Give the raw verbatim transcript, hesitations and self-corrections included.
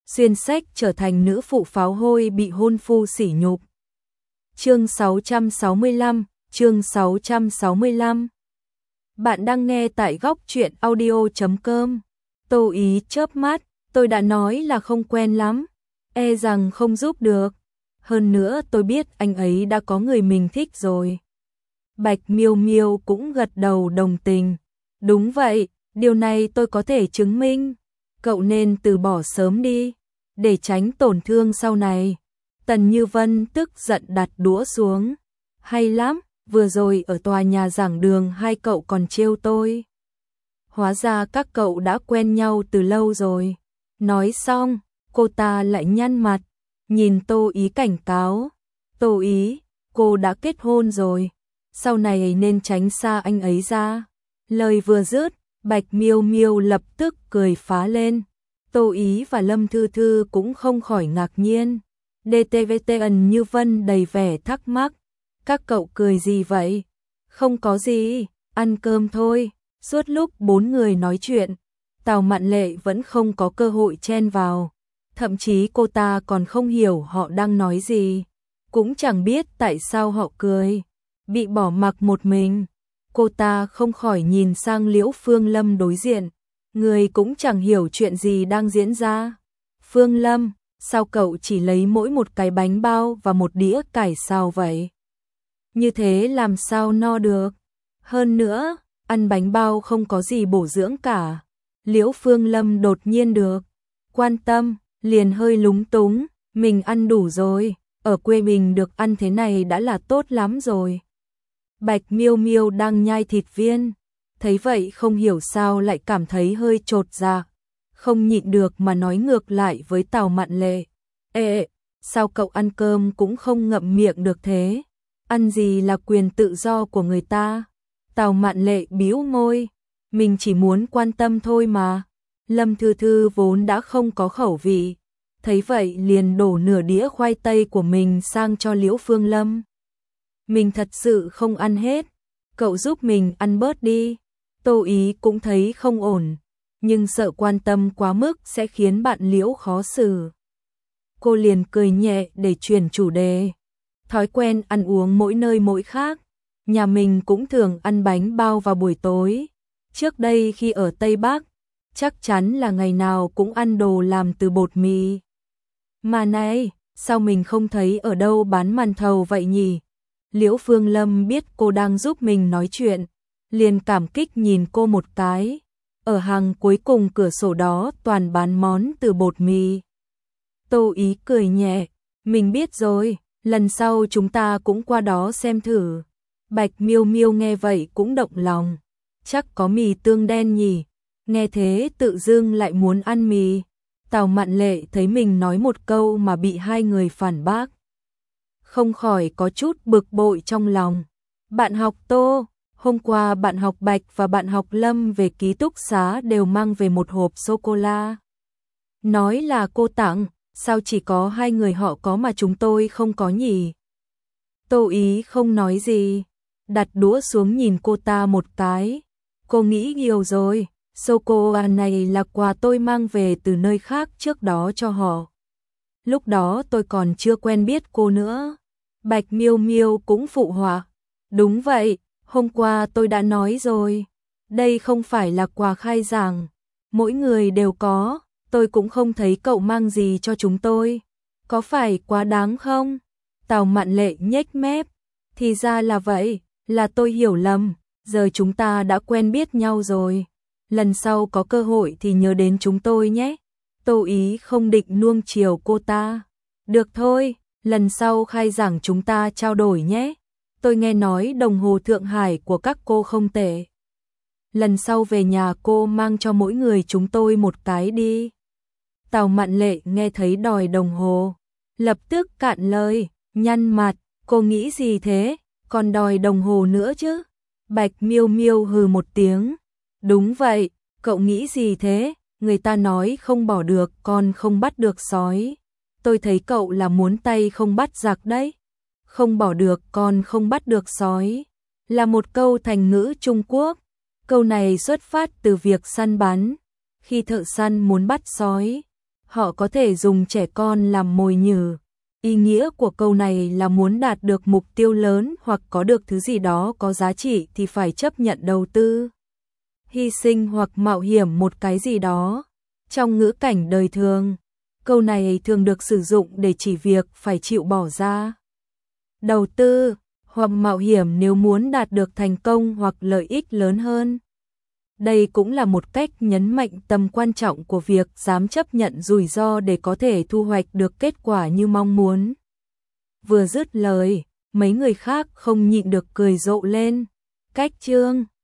xuyên sách trở thành nữ phụ pháo hôi bị hôn phu sỉ nhục. Chương sáu trăm sáu mươi lăm, chương sáu trăm sáu mươi lăm. Bạn đang nghe tại góc truyện audio chấm com. Tô Ý chớp mắt, tôi đã nói là không quen lắm, e rằng không giúp được. Hơn nữa tôi biết anh ấy đã có người mình thích rồi. Bạch Miêu Miêu cũng gật đầu đồng tình. Đúng vậy, điều này tôi có thể chứng minh. Cậu nên từ bỏ sớm đi, để tránh tổn thương sau này. Tần Như Vân tức giận đặt đũa xuống. Hay lắm, vừa rồi ở tòa nhà giảng đường hai cậu còn trêu tôi. Hóa ra các cậu đã quen nhau từ lâu rồi. Nói xong, cô ta lại nhăn mặt, nhìn Tô Ý cảnh cáo. Tô Ý, cô đã kết hôn rồi, sau này nên tránh xa anh ấy ra. Lời vừa dứt, Bạch Miêu Miêu lập tức cười phá lên. Tô Ý và Lâm Thư Thư cũng không khỏi ngạc nhiên. đê tê vê tê Ân Như Vân đầy vẻ thắc mắc. Các cậu cười gì vậy? Không có gì, ăn cơm thôi. Suốt lúc bốn người nói chuyện, Tào Mạn Lệ vẫn không có cơ hội chen vào. Thậm chí cô ta còn không hiểu họ đang nói gì, cũng chẳng biết tại sao họ cười. Bị bỏ mặc một mình, cô ta không khỏi nhìn sang Liễu Phương Lâm đối diện. Người cũng chẳng hiểu chuyện gì đang diễn ra. Phương Lâm, sao cậu chỉ lấy mỗi một cái bánh bao và một đĩa cải xào vậy? Như thế làm sao no được? Hơn nữa, ăn bánh bao không có gì bổ dưỡng cả. Liễu Phương Lâm đột nhiên được quan tâm, liền hơi lúng túng. Mình ăn đủ rồi, ở quê mình được ăn thế này đã là tốt lắm rồi. Bạch Miêu Miêu đang nhai thịt viên, thấy vậy không hiểu sao lại cảm thấy hơi chột dạ, không nhịn được mà nói ngược lại với Tào Mạn Lệ. Ê, sao cậu ăn cơm cũng không ngậm miệng được thế? Ăn gì là quyền tự do của người ta? Tào Mạn Lệ bĩu môi, mình chỉ muốn quan tâm thôi mà. Lâm Thư Thư vốn đã không có khẩu vị, thấy vậy liền đổ nửa đĩa khoai tây của mình sang cho Liễu Phương Lâm. Mình thật sự không ăn hết, cậu giúp mình ăn bớt đi. Tô Ý cũng thấy không ổn, nhưng sợ quan tâm quá mức sẽ khiến bạn Liễu khó xử. Cô liền cười nhẹ để chuyển chủ đề. Thói quen ăn uống mỗi nơi mỗi khác, nhà mình cũng thường ăn bánh bao vào buổi tối. Trước đây khi ở Tây Bắc, chắc chắn là ngày nào cũng ăn đồ làm từ bột mì. Mà này, sao mình không thấy ở đâu bán màn thầu vậy nhỉ? Liễu Phương Lâm biết cô đang giúp mình nói chuyện, liền cảm kích nhìn cô một cái. Ở hàng cuối cùng cửa sổ đó toàn bán món từ bột mì. Tô Ý cười nhẹ, mình biết rồi, lần sau chúng ta cũng qua đó xem thử. Bạch Miêu Miêu nghe vậy cũng động lòng, chắc có mì tương đen nhỉ? Nghe thế tự dưng lại muốn ăn mì. Tào Mạn Lệ thấy mình nói một câu mà bị hai người phản bác, không khỏi có chút bực bội trong lòng. Bạn học Tô, hôm qua bạn học Bạch và bạn học Lâm về ký túc xá đều mang về một hộp sô-cô-la. Nói là cô tặng, sao chỉ có hai người họ có mà chúng tôi không có nhỉ? Tô Ý không nói gì, đặt đũa xuống nhìn cô ta một cái. Cô nghĩ nhiều rồi, sô-cô-la này là quà tôi mang về từ nơi khác trước đó cho họ. Lúc đó tôi còn chưa quen biết cô nữa. Bạch Miêu Miêu cũng phụ họa. Đúng vậy, hôm qua tôi đã nói rồi. Đây không phải là quà khai giảng, mỗi người đều có. Tôi cũng không thấy cậu mang gì cho chúng tôi. Có phải quá đáng không? Tào Mạn Lệ nhếch mép. Thì ra là vậy, là tôi hiểu lầm. Giờ chúng ta đã quen biết nhau rồi. Lần sau có cơ hội thì nhớ đến chúng tôi nhé. Tô Ý không định nuông chiều cô ta. Được thôi, lần sau khai giảng chúng ta trao đổi nhé. Tôi nghe nói đồng hồ Thượng Hải của các cô không tệ. Lần sau về nhà cô mang cho mỗi người chúng tôi một cái đi. Tào Mạn Lệ nghe thấy đòi đồng hồ, lập tức cạn lời, nhăn mặt. Cô nghĩ gì thế, còn đòi đồng hồ nữa chứ? Bạch Miêu Miêu hừ một tiếng. Đúng vậy, cậu nghĩ gì thế? Người ta nói không bỏ được con không bắt được sói. Tôi thấy cậu là muốn tay không bắt giặc đấy. Không bỏ được con không bắt được sói là một câu thành ngữ Trung Quốc. Câu này xuất phát từ việc săn bắn. Khi thợ săn muốn bắt sói, Họ có thể dùng trẻ con làm mồi nhử. Ý nghĩa của câu này là muốn đạt được mục tiêu lớn hoặc có được thứ gì đó có giá trị thì phải chấp nhận đầu tư, hy sinh hoặc mạo hiểm một cái gì đó. Trong ngữ cảnh đời thường, câu này thường được sử dụng để chỉ việc phải chịu bỏ ra đầu tư hoặc mạo hiểm nếu muốn đạt được thành công hoặc lợi ích lớn hơn. Đây cũng là một cách nhấn mạnh tầm quan trọng của việc dám chấp nhận rủi ro để có thể thu hoạch được kết quả như mong muốn. Vừa dứt lời, mấy người khác không nhịn được cười rộ lên. Cách chương